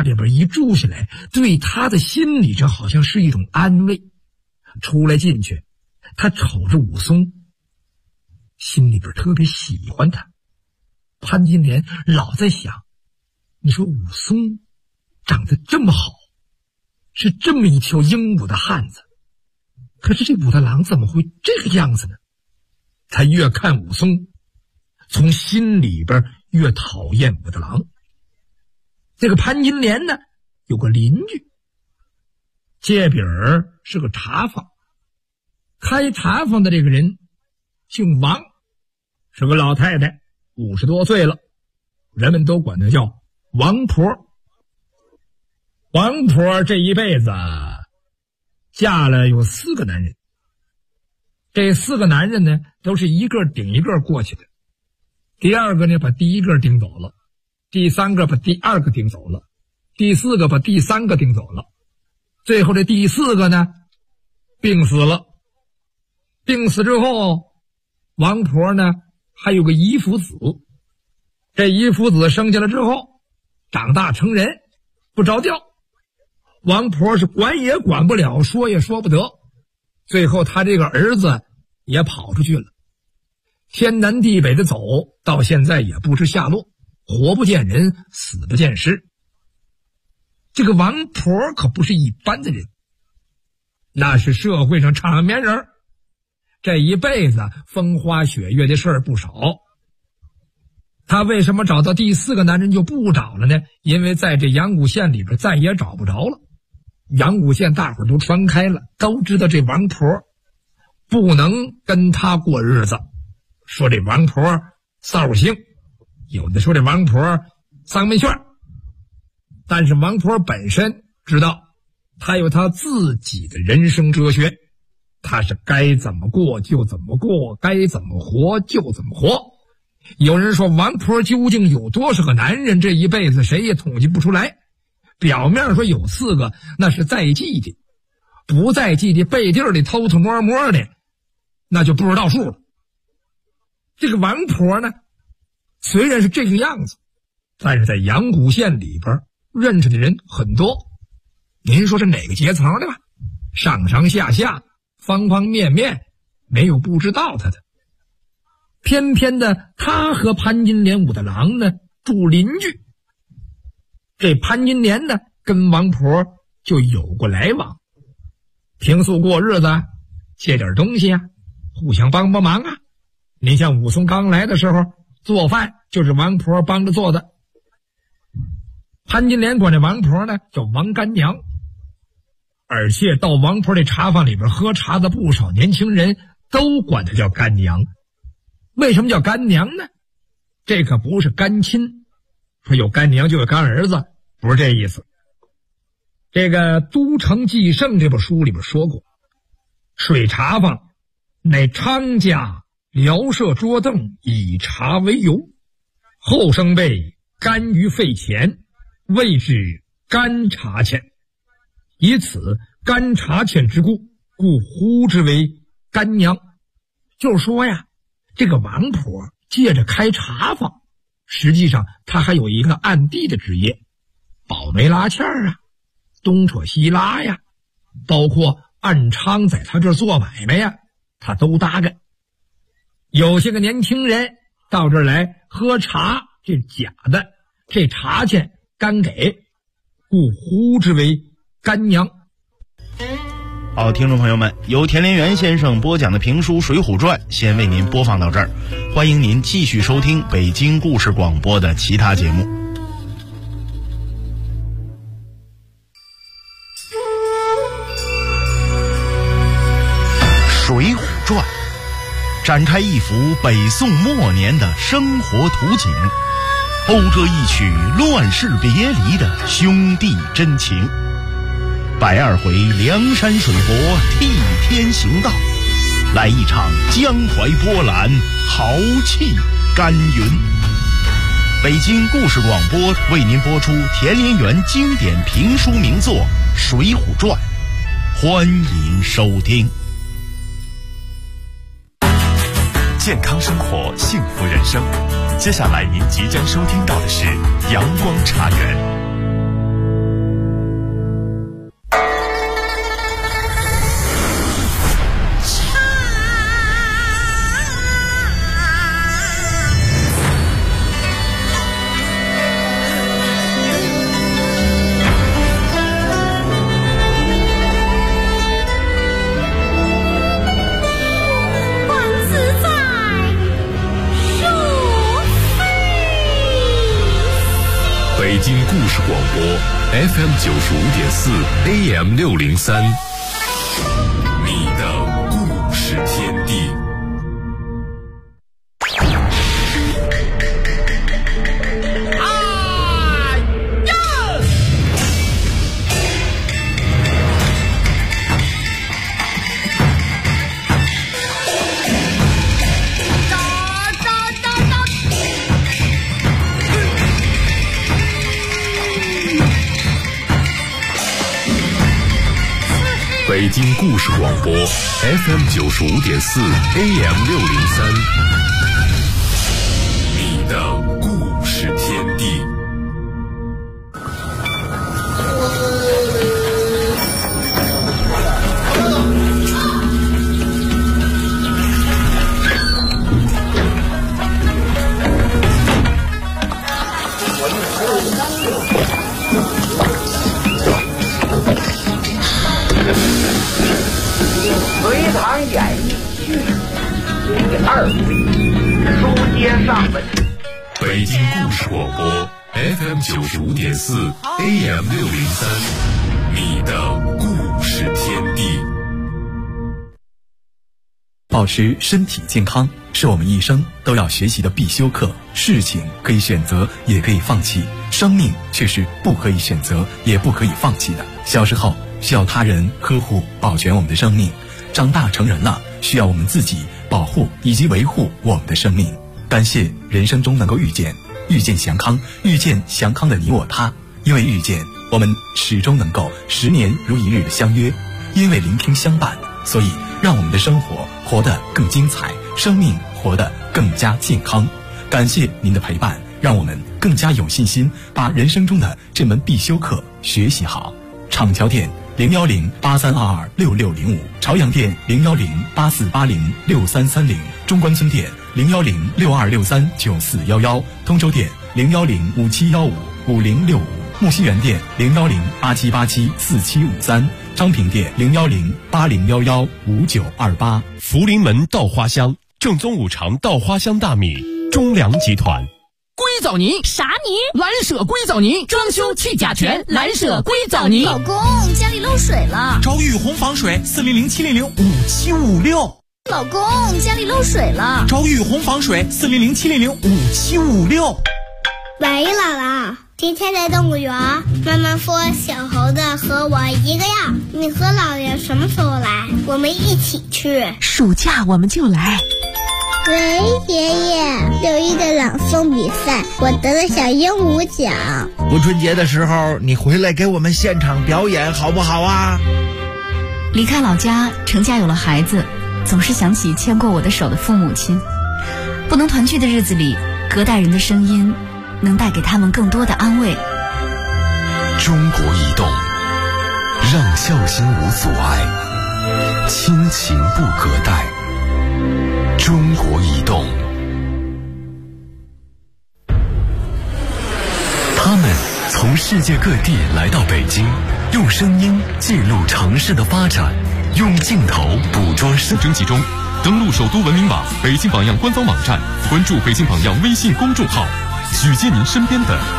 里边一住下来，对他的心里这好像是一种安慰。出来进去，他瞅着武松，心里边特别喜欢他。潘金莲老在想，你说武松长得这么好，是这么一条英武的汉子，可是这武大郎怎么会这个样子呢？他越看武松，从心里边越讨厌武大郎。这个潘金莲呢，有个邻居，借饼儿是个茶坊，开茶坊的这个人姓王，是个老太太，50多岁了，人们都管她叫王婆。王婆这一辈子嫁了有4个男人，这4个男人呢，都是一个顶一个过去的。第2个呢，把第1个顶走了；第3个把第2个顶走了；第4个把第3个顶走了。最后这第4个呢，病死了。病死之后，王婆呢还有个姨夫子。这姨夫子生下来之后，长大成人，不着调。王婆是管也管不了，说也说不得。最后他这个儿子也跑出去了，天南地北的走，到现在也不知下落，活不见人，死不见尸。这个王婆可不是一般的人，那是社会上场面人，这一辈子风花雪月的事儿不少。他为什么找到第4个男人就不找了呢？因为在这阳谷县里边再也找不着了。阳谷县大伙儿都传开了，都知道这王婆不能跟他过日子，说这王婆骚性，有的说这王婆丧门旋。但是王婆本身知道，她有她自己的人生哲学，她是该怎么过就怎么过，该怎么活就怎么活。有人说王婆究竟有多少个男人，这一辈子谁也统计不出来。表面说有4个，那是在记的；不在记的，背地里偷偷摸摸的，那就不知道数了。这个王婆呢，虽然是这个样子，但是在阳谷县里边认识的人很多。您说是哪个阶层的吧？上上下下，方方面面，没有不知道他的。偏偏的，他和潘金莲、武大郎呢住邻居。这潘金莲呢，跟王婆就有过来往，平素过日子，借点东西啊，互相帮帮忙啊。你像武松刚来的时候，做饭就是王婆帮着做的。潘金莲管这王婆呢叫王干娘，而且到王婆这茶坊里边喝茶的不少年轻人都管她叫干娘。为什么叫干娘呢？这可不是干亲，说有干娘就有干儿子，不是这意思。这个《都城纪胜》这本书里边说过，水茶坊乃娼家聊设桌凳，以茶为由，后生辈甘于费钱，谓之干茶钱，以此干茶钱之故，故呼之为干娘。就是说呀，这个王婆借着开茶坊，实际上他还有一个暗地的职业，保媒拉纤啊，东扯西拉呀，包括暗娼在他这儿做买卖呀，他都搭干。有些个年轻人到这儿来喝茶，这假的，这茶钱干给，故呼之为干娘。 好，听众朋友们，由田连元先生播讲的评书《水浒传》先为您播放到这儿，欢迎您继续收听北京故事广播的其他节目。《水浒传》展开一幅北宋末年的生活图景，讴歌一曲乱世别离的兄弟真情。102回梁山水泊替天行道，来一场江淮波澜，豪气干云。北京故事广播为您播出田连元经典评书名作《水浒传》，欢迎收听。 健康生活，幸福人生。接下来您即将收听到的是阳光茶园。 播 FM 95.4 AM 603，你的故事天地。北京故事广播 FM 95.4 AM 603，你的故事天地。 隋唐演义第2回，书接上文。 北京故事广播 FM 95.4 AM 603，你的故事天地。 保持身体健康是我们一生都要学习的必修课。事情可以选择，也可以放弃，生命却是不可以选择，也不可以放弃的。小时候需要他人呵护保全我们的生命，长大成人了需要我们自己保护以及维护我们的生命。感谢人生中能够遇见祥康，遇见祥康的你我他。因为遇见，我们始终能够10年如一日的相约；因为聆听相伴，所以让我们的生活活得更精彩，生命活得更加健康。感谢您的陪伴，让我们更加有信心把人生中的这门必修课学习好。厂桥店010-8322-6605，朝阳店010-8480-6330，中关村店010-6263-9411，通州店010-5715-5065，木樨园店010-8787-4753，昌平店010-8011-5928。 福临门稻花香，正宗五常稻花香大米，中粮集团。 硅藻泥啥泥？ 蓝舍硅藻泥，装修去甲醛，蓝舍硅藻泥。 老公，家里漏水了， 找雨虹防水400-700-5756。 老公，家里漏水了， 找雨虹防水400-700-5756。 喂，姥姥，今天在动物园，妈妈说小猴子和我一个样，你和姥爷什么时候来？我们一起去。 暑假我们就来。 喂，爷爷，6一的朗诵比赛，我得了小鹦鹉奖。 过春节的时候，你回来给我们现场表演好不好啊？ 离开老家，成家有了孩子，总是想起牵过我的手的父母亲。不能团聚的日子里，隔代人的声音能带给他们更多的安慰。 中国移动，让孝心无阻碍，亲情不隔代。中国移动，他们从世界各地来到北京，用声音记录城市的发展，用镜头捕捉征集中。登录首都文明网、北京榜样官方网站，关注北京榜样微信公众号，举荐您身边的